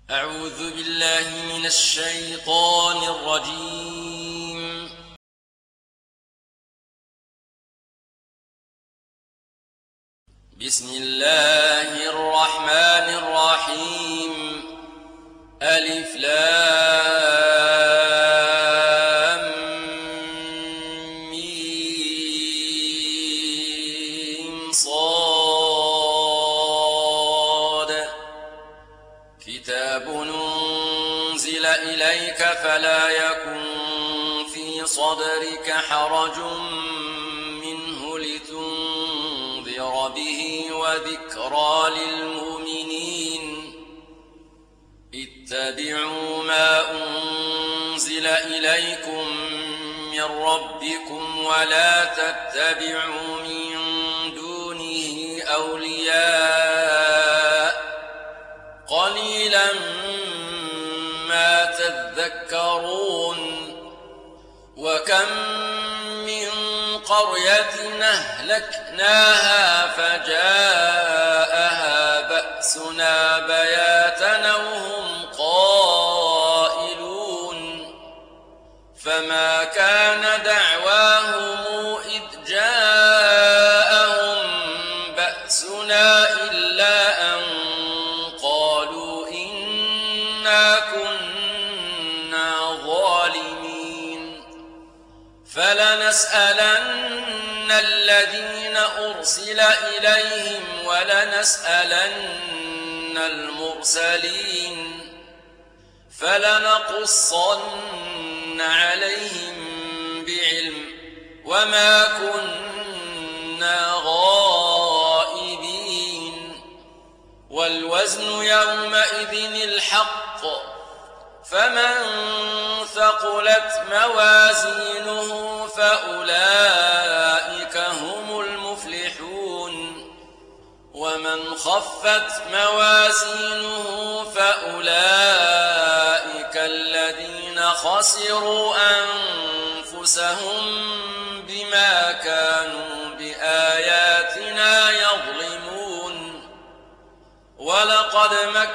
أعوذ بالله من الشيطان الرجيم. بسم الله الرحمن الرحيم. ألف لام ميم صاد. كتاب أنزل إليك فلا يكن في صدرك حرج منه لتنذر به وذكرى للمؤمنين. اتبعوا ما أنزل إليكم من ربكم ولا تتبعوا من دونه أولياء قليلا ما تذكرون. وكم من قرية أهلكناها فجاءها بأسنا بياتا وهم قائلون. فما كان دعواهم إذ جاءهم بأسنا إلا أن قالوا إنا كنا ظالمين. فلنسألن الذين أرسل إليهم ولنسألن المرسلين. فلنقصن عليهم بعلم وما كنا غائبين. والوزن يومئذ الحق. فمن ثقلت موازينه فأولئك هم المفلحون. ومن خفت موازينه فأولئك الذين خسروا أنفسهم بما كانوا بآياتنا يظلمون. ولقد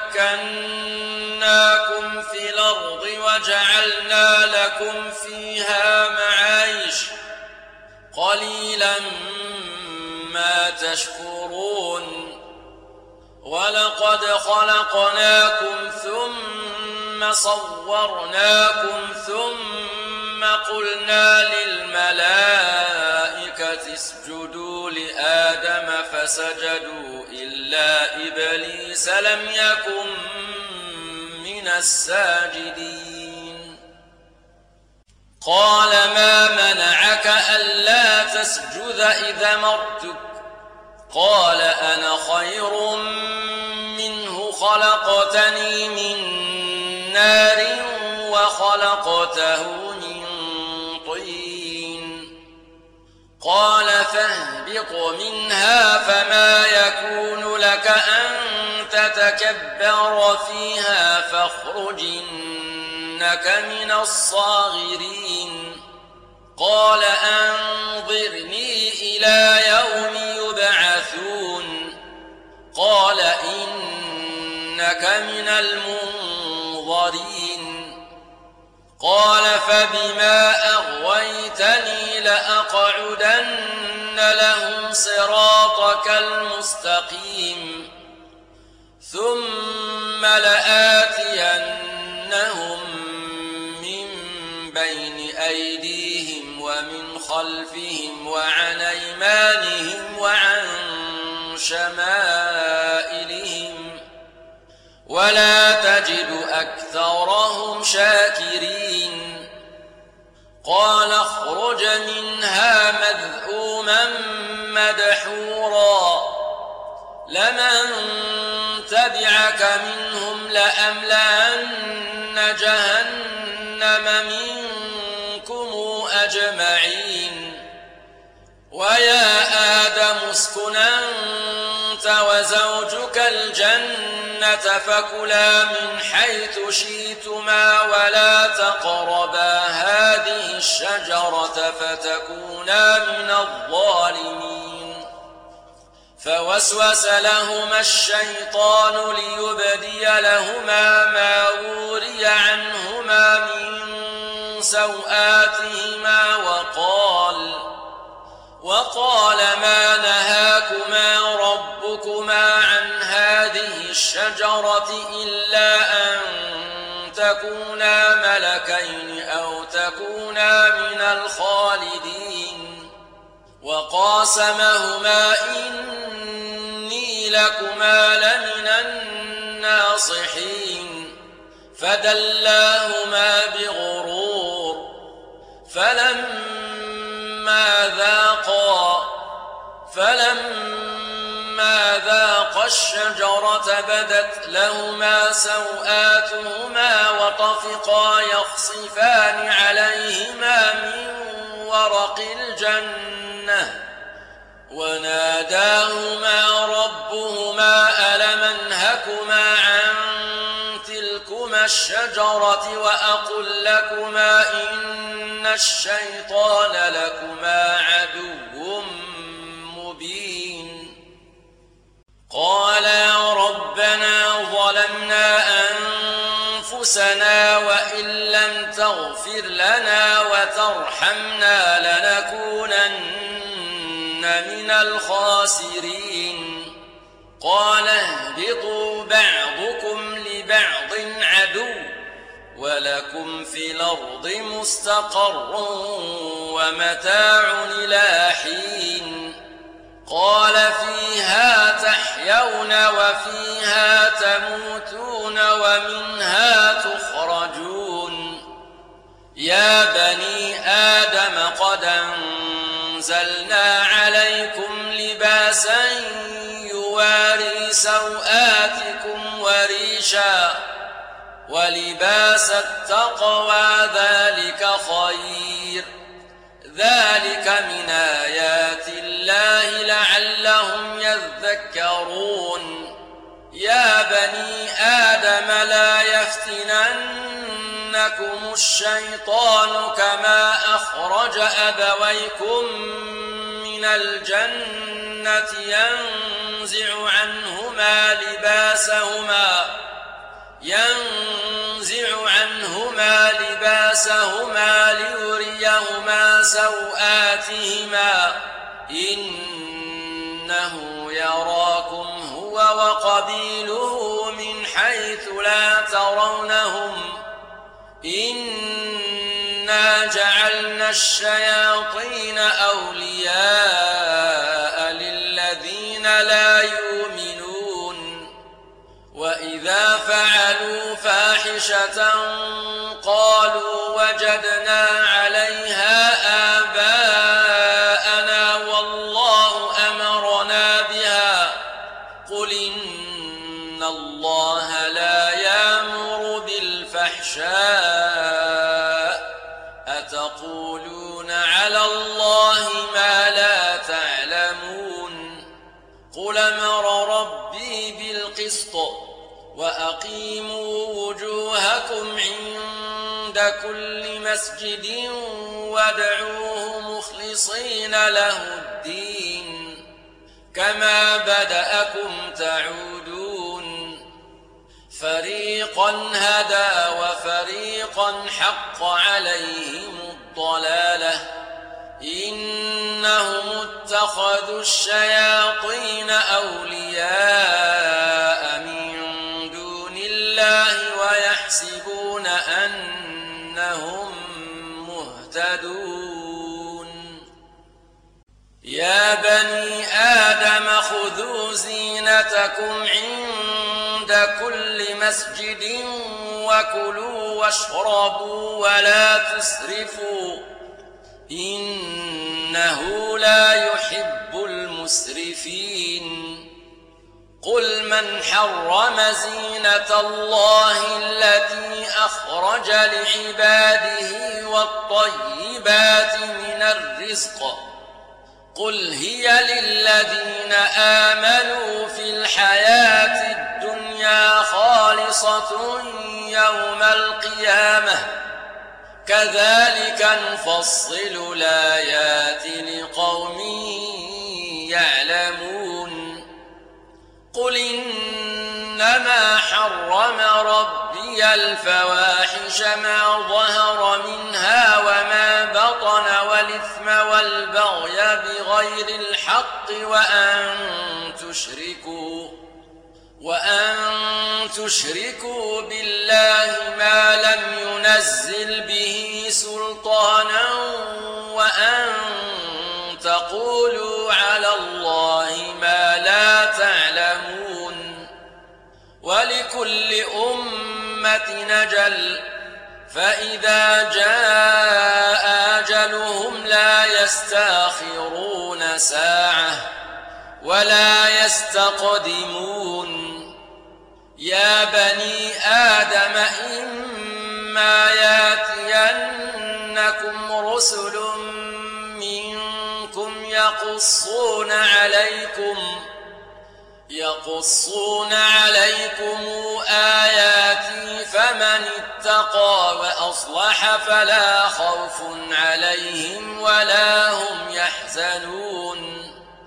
مكناكم في الأرض وجعلنا لكم فيها معايش قليلا ما تشكرون. ولقد خلقناكم ثم صورناكم ثم قلنا للملائكة اسجدوا لآدم فسجدوا إلا إبليس لم يكن من الساجدين. قال ما منعك ألا تسجد إذ أمرتك؟ قال أنا خير منه خلقتني من نار وخلقته من طين. قال فاهبط منها فما يكون لك أن تتكبر فيها فاخرج إنك من الصاغرين. قال أنظرني إلى يوم يبعثون. قال إنك من المنظرين. قال فبما أغويتني لأقعدن لهم صراطك المستقيم ثم لآتينهم من بين أيديهم ومن خلفهم وعن أيمانهم وعن شمائلهم ولا تجد أكثرهم شاكرين. قال اخرج منها مذءوما مدحورا لمن تبعك منهم لأملأن جهنم منكم أجمعين. ويا آدم اسكن أنت وزوجك الجنة فكلا من حيث شئتما ولا تقربا هذه الشجرة فتكونا من الظالمين. فوسوس لهما الشيطان ليبدي لهما ما وري عنهما من سوآتهما وقال ما نهاكما ربكما عن هذه الشجرة إلا أن تكونا ملكين أو تكونا من الخالدين وقاسمهما إني لكما لمن الناصحين فدلاهما بغرور فلما ذاقا الشجرة بدت لهما سوآتهما وطفقا يخصفان عليهما من ورق الجنة وناداهما ربهما ألم أنهكما عن تلكما الشجرة وأقل لكما إن الشيطان لكما عدو مبين قالا ربنا ظلمنا أنفسنا وإن لم تغفر لنا وترحمنا لنكونن من الخاسرين قال اهبطوا بعضكم لبعض عدو ولكم في الأرض مستقر ومتاع إلى حين قال فيها تحيون وفيها تموتون ومنها تخرجون يا بني آدم قد أنزلنا عليكم لباسا يواري سوآتكم وريشا ولباس التقوى ذلك خير ذلك من آيات الله لعلهم يذكرون يا بني آدم لا يفتننكم الشيطان كما أخرج أبويكم من الجنة ينزع عنهما لباسهما ليريهما سوآتهما إنه يراكم هو وقبيله من حيث لا ترونهم إنا جعلنا الشياطين أولياء للذين لا يؤمنون وإذا فعلوا فاحشة قالوا وجدنا عليها آباءنا والله أمرنا بها قل إن الله لا يأمر بالفحشاء أتقولون على الله ما لا تعلمون قل أمر ربي بالقسط وأقيموا وجوهكم عند كل مسجد وادعوه مخلصين له الدين كما بدأكم تعودون فريقا هدى وفريقا حق عليهم الضلالة إنهم اتخذوا الشياطين أولياء من دون الله ويحسبون أنهم مهتدون يا بني آدم خذوا زينتكم عند كل مسجد وكلوا واشربوا ولا تسرفوا إنه لا يحب المسرفين قل من حرم زينة الله التي أخرج لعباده والطيبات من الرزق قل هي للذين آمنوا في الحياة الدنيا خالصة يوم القيامة كذلك نفصل الآيات لقوم يعلمون إنما حرم ربي الفواحش ما ظهر منها وما بطن والإثم والبغي بغير الحق وأن تشركوا بالله ما لم ينزل به سلطانا وأن تقولوا على الله ما لا تعلمون. ولكل أمة نجل فإذا جاء أجلهم لا يستأخرون ساعة ولا يستقدمون. يا بني آدم إما ياتينكم رسل منكم يقصون عليكم آياتي فمن اتقى وأصلح فلا خوف عليهم ولا هم يحزنون.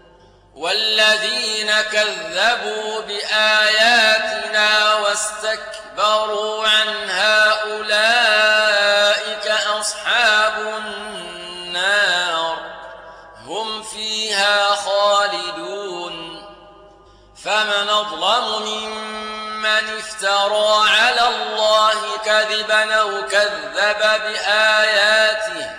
والذين كذبوا بآياتنا واستكبروا عنها أولئك أصحاب النار هم فيها خالدون. فمن أظلم ممن افترى على الله كذبا أو كذب بآياته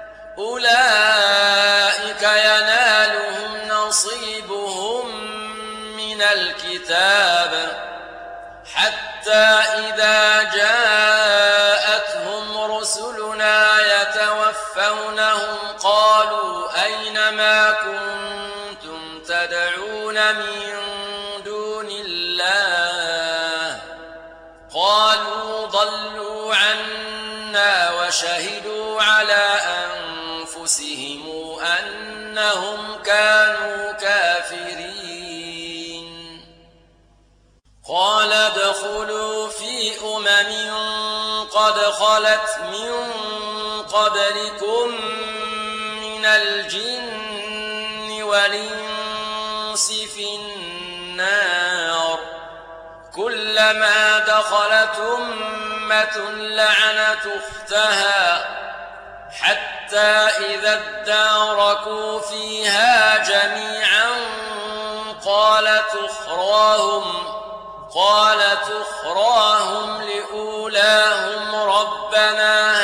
أولئك ينالهم نصيبهم من الكتاب حتى إذا جاءتهم رسلنا يتوفونهم قالوا أين ما كنتم تدعون من دون الله قالوا ضلوا عنا وشهدوا على أنفسهم أنهم كانوا كافرين. قال ادخلوا في قد خلت من قبلكم من الجن والإنس في النار كلما دخلت أمة لعنت أختها حتى إذا اداركوا فيها جميعا قالت أخراهم لأولاهم ربنا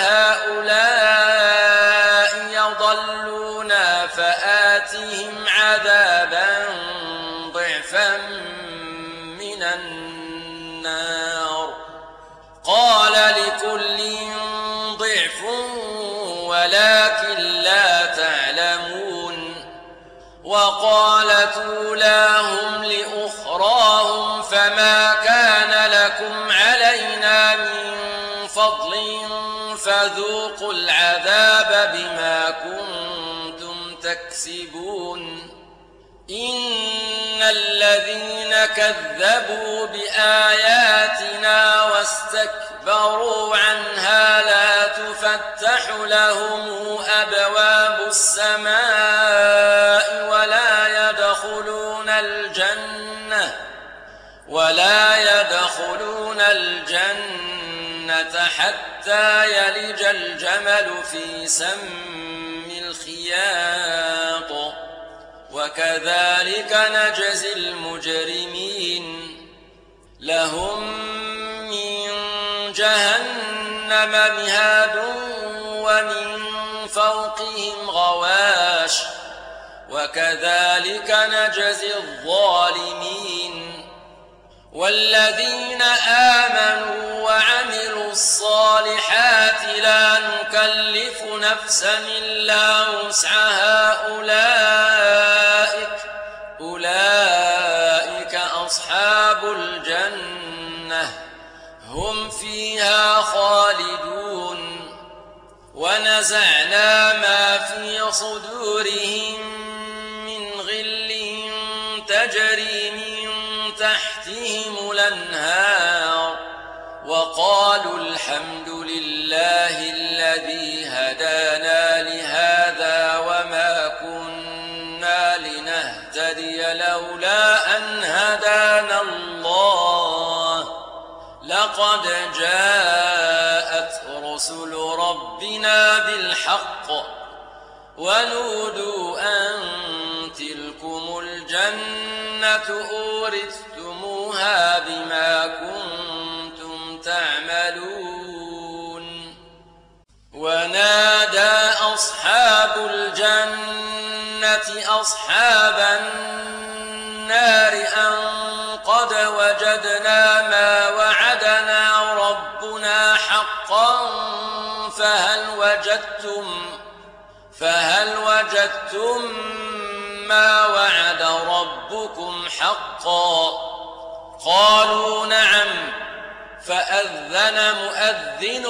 هؤلاء يضلونا فآتهم عذابا ضعفا من النار قال لكل ضعف ولكن لا تعلمون. وقالت أولاهم لأخراهم فما كان لكم علينا من فضل فذوقوا العذاب بما كنتم تكسبون. إن الذين كذبوا بآياتنا واستكبروا عنها لا تفتح لهم أبواب السماء ولا يدخلون الجنة حتى يلج الجمل في سم الخياط وكذلك نجزي المجرمين. لهم من جهنم مهاد ومن فوقهم غواش وكذلك نجزي الظالمين. والذين آمنوا وعملوا الصالحات لا نكلف نفسا إلا وسعها أولئك أصحاب الجنة هم فيها خالدون. ونزعنا ما في صدورهم من غل تجري من تحتهم الأنهار وقالوا الحمد لله الذي هدانا لهذا وما كنا لنهتدي لولا أن هدانا الله لقد جاءت رسل ربنا بالحق ونودوا أن تلكم الجنة أورثتموها بما كنتم تعملون ونادى أصحاب الجنة أصحاب النار أن قد وجدنا ما وعدنا ربنا حقا فهل وجدتم ما وعد ربكم حقا قالوا نعم فأذن مؤذن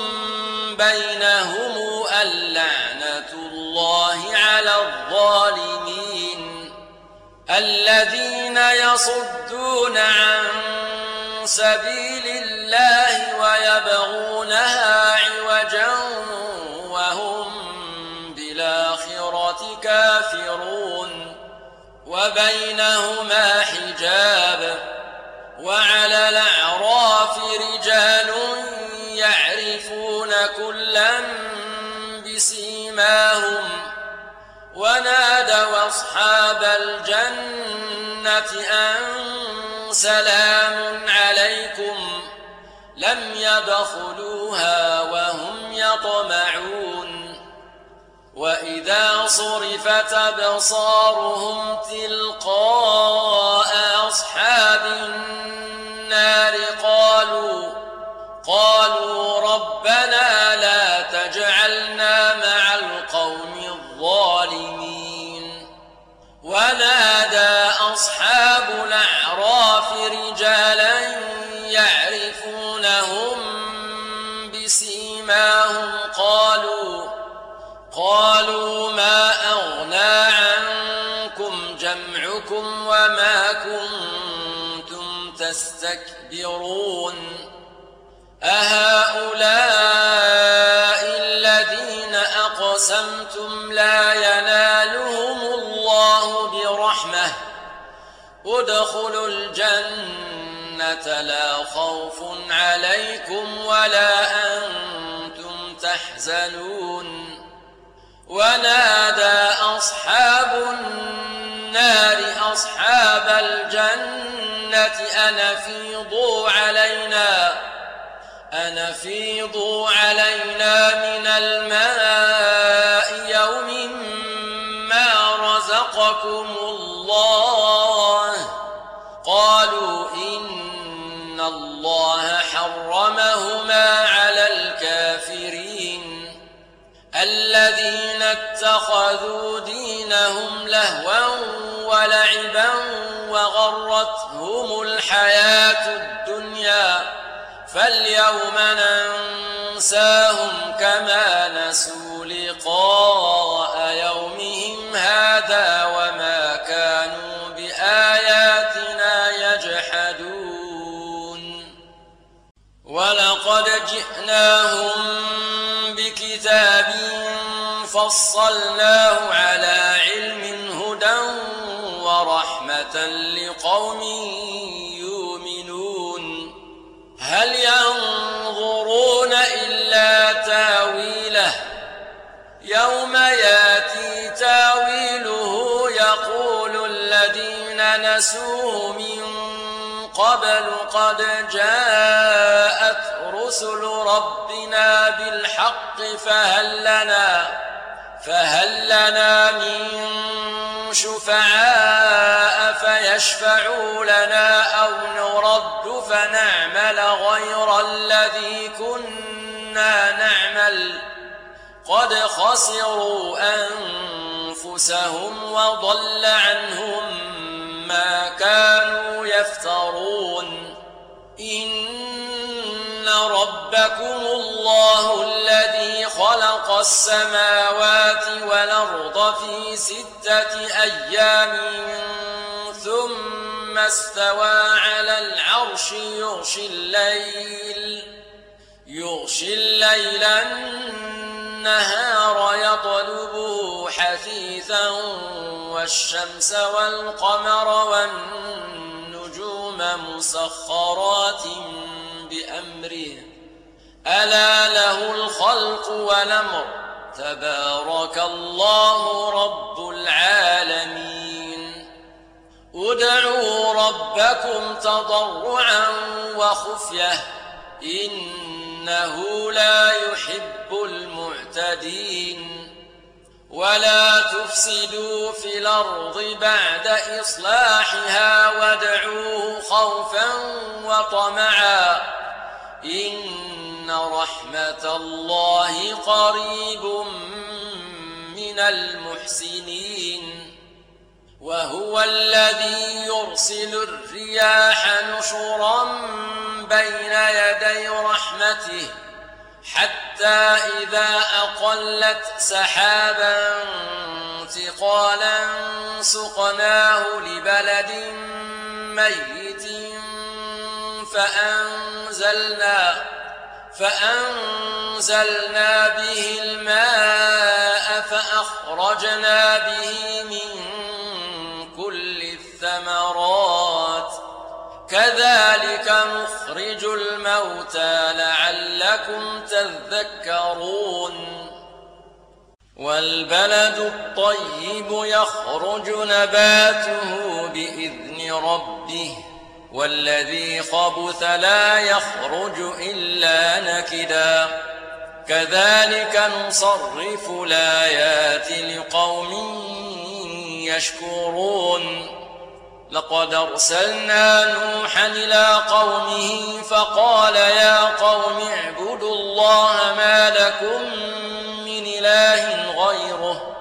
بينهم اللعنة الله على الظالمين الذين يصدون عن سبيل الله ويبغونها عوجا وهم بالآخرة كافرون وبينهما حجاب وعلى الأعراف رجال يعرفون كلا بسيماهم ونادوا أصحاب الجنة أن سلام عليكم لم يدخلوها وهم يطمعون وإذا صرفت أبصارهم تلقاء أصحاب النار قالوا ربنا لا تجعلنا مع القوم الظالمين ونادى أصحاب الأعراف رجالا يعرفونهم بسيماهم قالوا ما أغنى عنكم جمعكم وما كنتم تستكبرون أهؤلاء الذين أقسمتم لا ينالهم الله برحمة ادخلوا الجنة لا خوف عليكم ولا أنتم تحزنون ونادى أصحاب النار أصحاب الجنة أن أفيضوا علينا من الماء يوم ما رزقكم الله قالوا إن الله حرمهما على الكافرين الذين اتخذوا دينهم لهوا ولعبا وغرتهم الحياة الدنيا فاليوم ننساهم كما نسوا لقاء يومهم هذا وما كانوا بآياتنا يجحدون ولقد جئناهم بكتاب فصلناه على علم هدى ورحمة لقوم يؤمنون هل ينظرون إلا تاويله يوم ياتي تاويله يقول الذين نسوه من قبل قد جاءت رسل ربنا بالحق فهل لنا من شفعاء فيشفعوا لنا أو نرد فنعمل غير الذي كنا نعمل قد خسروا أنفسهم وضل عنهم ما كانوا يفترون إن ربكم الله الذي خلق السماوات والأرض في 6 أيام ثم استوى على العرش يغشي الليل النهار يطلبه حثيثا والشمس والقمر والنجوم مسخرات بأمره ألا له الخلق والأمر تبارك الله رب العالمين ادعوا ربكم تضرعا وخفية إنه لا يحب المعتدين ولا تفسدوا في الأرض بعد إصلاحها وادعوه خوفا وطمعا إن رحمة الله قريب من المحسنين وهو الذي يرسل الرياح نشرا بين يدي رحمته حتى إذا أقلت سحابا ثقالا سقناه لبلد ميت فأنزلنا به الماء فأخرجنا به من كل الثمرات كذلك نخرج الموتى لعلكم تذكرون والبلد الطيب يخرج نباته بإذن ربه والذي خبث لا يخرج إلا نكدا كذلك نصرف الآيات لقوم يشكرون لقد أرسلنا نوحا إلى قومه فقال يا قوم اعبدوا الله ما لكم من إله غيره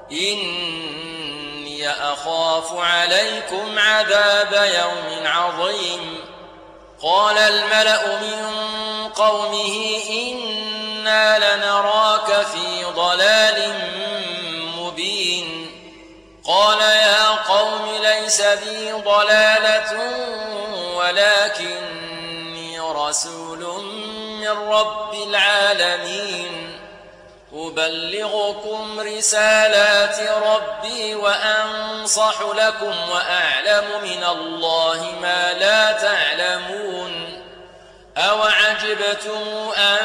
إني أخاف عليكم عذاب يوم عظيم قال الملأ من قومه إنا لنراك في ضلال مبين قال يا قوم ليس بي ضلالة ولكني رسول من رب العالمين أبلغكم رسالات ربي وأنصح لكم وأعلم من الله ما لا تعلمون أوعجبتم أن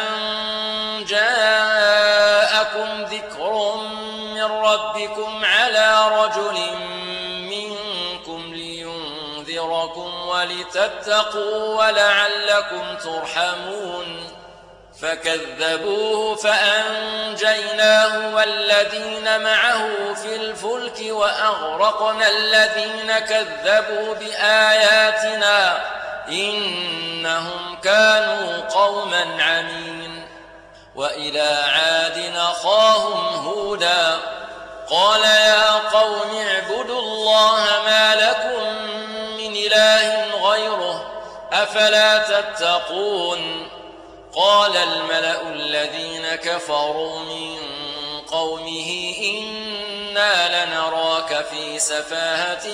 جاءكم ذكر من ربكم على رجل منكم لينذركم ولتتقوا ولعلكم ترحمون فكذبوه فأنجيناه والذين معه في الفلك وأغرقنا الذين كذبوا بآياتنا إنهم كانوا قوما عمين وإلى عاد أخاهم هودا قال يا قوم اعبدوا الله ما لكم من إله غيره أفلا تتقون قال الملأ الذين كفروا من قومه إنا لنراك في سفاهة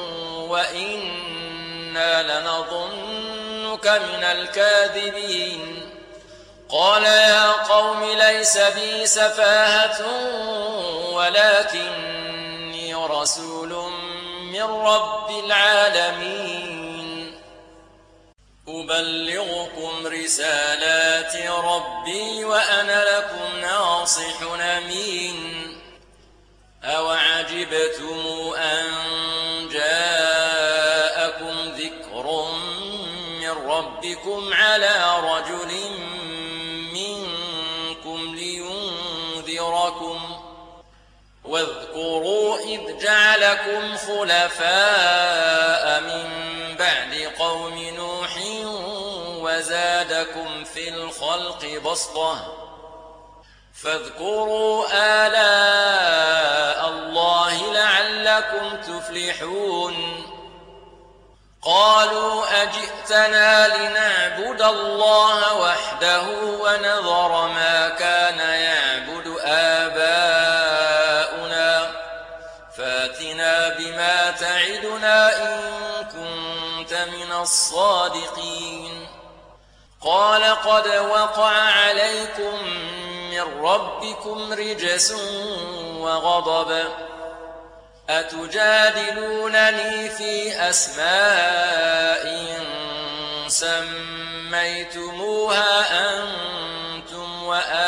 وإنا لنظنك من الكاذبين قال يا قوم ليس بي سفاهة ولكني رسول من رب العالمين أبلغكم رسالات ربي وأنا لكم ناصح أمين أوعجبتم أن جاءكم ذكر من ربكم على رجل منكم لينذركم واذكروا إذ جعلكم خلفاء من بعد قوم نوح وزادكم في الخلق بسطة فاذكروا آلاء الله لعلكم تفلحون قالوا أجئتنا لنعبد الله وحده ونذر ما كان يعبد آباؤنا فاتنا بما تعدنا إن كنت من الصادقين قال قد وقع عليكم من ربكم رجس وغضب أتجادلونني في أسماء سميتموها تمسوها أنتم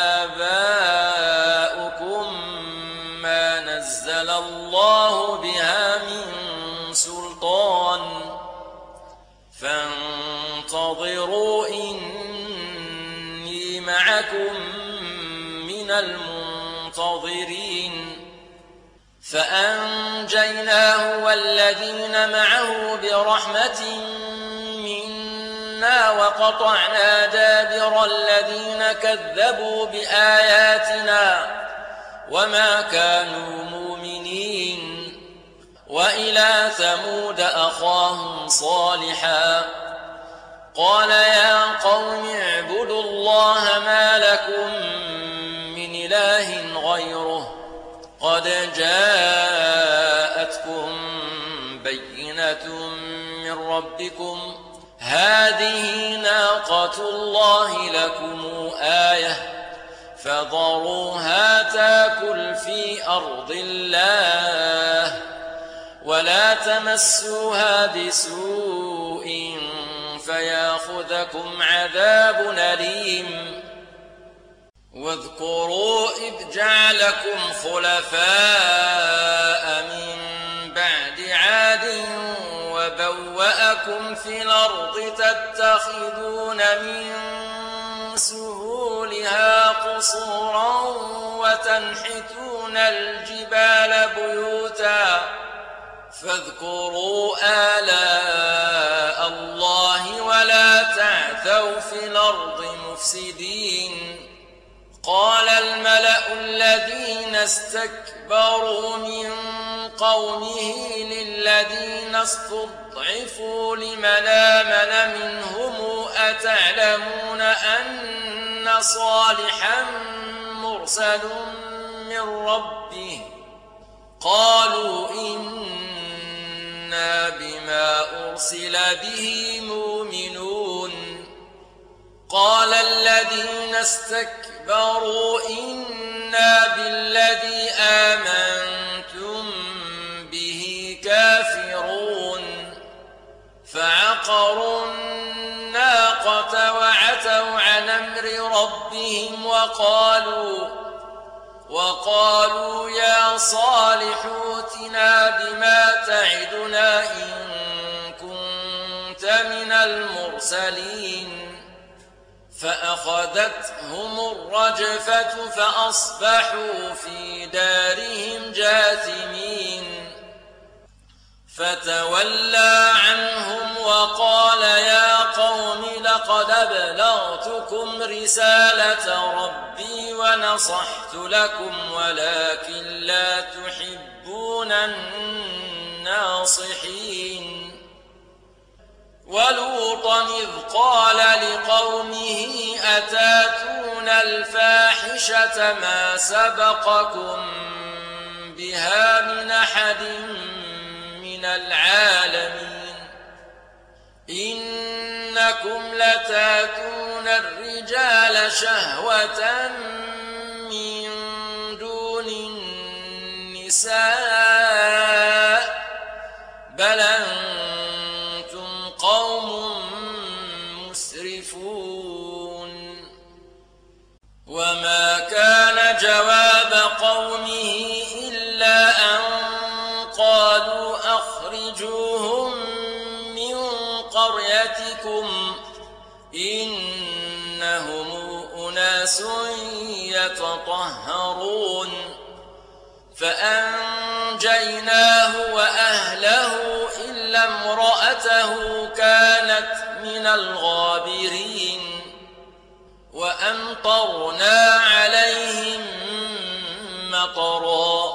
وآباؤكم ما نزل الله بها من سلطان فانتظروا إني معكم من المنتظرين فأنجيناه والذين معه برحمة منا وقطعنا دابر الذين كذبوا بآياتنا وما كانوا مؤمنين وإلى ثمود أخاهم صالحا قال يا قوم اعبدوا الله ما لكم من إله غيره قد جاءتكم بينة من ربكم هذه ناقة الله لكم آية فذروها تاكل في أرض الله ولا تمسوها بسوء فياخذكم عذاب أليم واذكروا إذ جعلكم خلفاء من بعد عاد وبوأكم في الأرض تتخذون من سهولها قصورا وتنحتون الجبال بيوتا فاذكروا آلاء الله ولا تعثوا في الأرض مفسدين قال الملأ الذين استكبروا من قومه للذين استضعفوا لمن آمن منهم أتعلمون أن صالحا مرسل من ربه قالوا إنا بما أرسل به مؤمنون قال الذين استكبروا إنا بالذي آمنتم به كافرون فعقروا الناقة وعتوا عن أمر ربهم وقالوا يا صالح ائتنا بما تعدنا إن كنت من المرسلين فأخذتهم الرجفة فأصبحوا في دارهم جاثمين فتولى عنهم وقال يا قوم لقد أبلغتكم رسالة ربي ونصحت لكم ولكن لا تحبون الناصحين ولوطا إذ قال لقومه أتاتون الفاحشة ما سبقكم بها من أحد من العالمين إنكم لتاتون الرجال شهوة من دون النساء بل أنتم قوم مسرفون وما كان جواب قومه إلا أن قالوا أخرجوهم من قريتكم إنهم أناس يتطهرون فأنجيناه وأهله إلا امرأته كانت من الغابرين وأمطرنا عليهم مطرا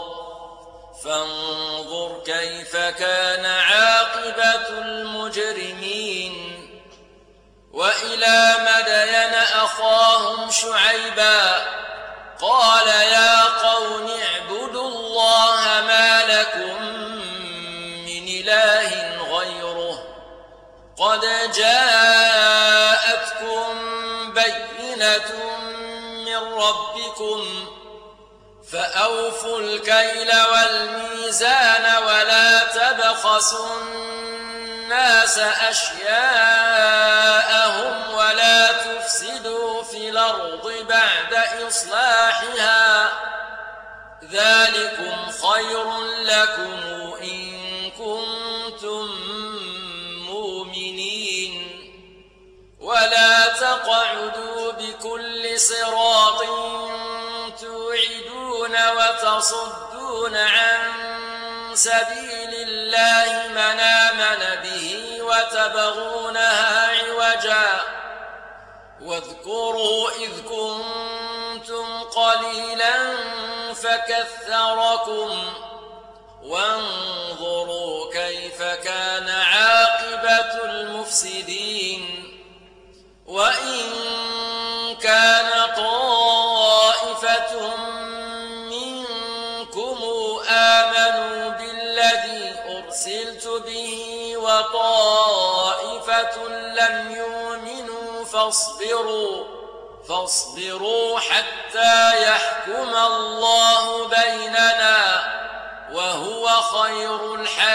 فانظر كيف كان عاقبة المجرمين وإلى مدين أخاهم شعيبا قال يا قوم اعبدوا الله ما لكم من إله غيره قد جاءتكم بينة من ربكم فأوفوا الكيل والميزان ولا تبخسوا الناس أشياءهم ولا تفسدوا الأرض بعد إصلاحها ذلكم خير لكم إن كنتم مؤمنين ولا تقعدوا بكل صراط توعدون وتصدون عن سبيل الله من آمن به وتبغونها عوجا واذكروا إذ كنتم قليلا فكثركم وانظروا كيف كان عاقبة المفسدين وإن كان طائفة منكم آمنوا بالذي أرسلت به وطائفة لم يؤمنوا فاصبروا حتى يحكم الله بيننا وهو خير الحاكمين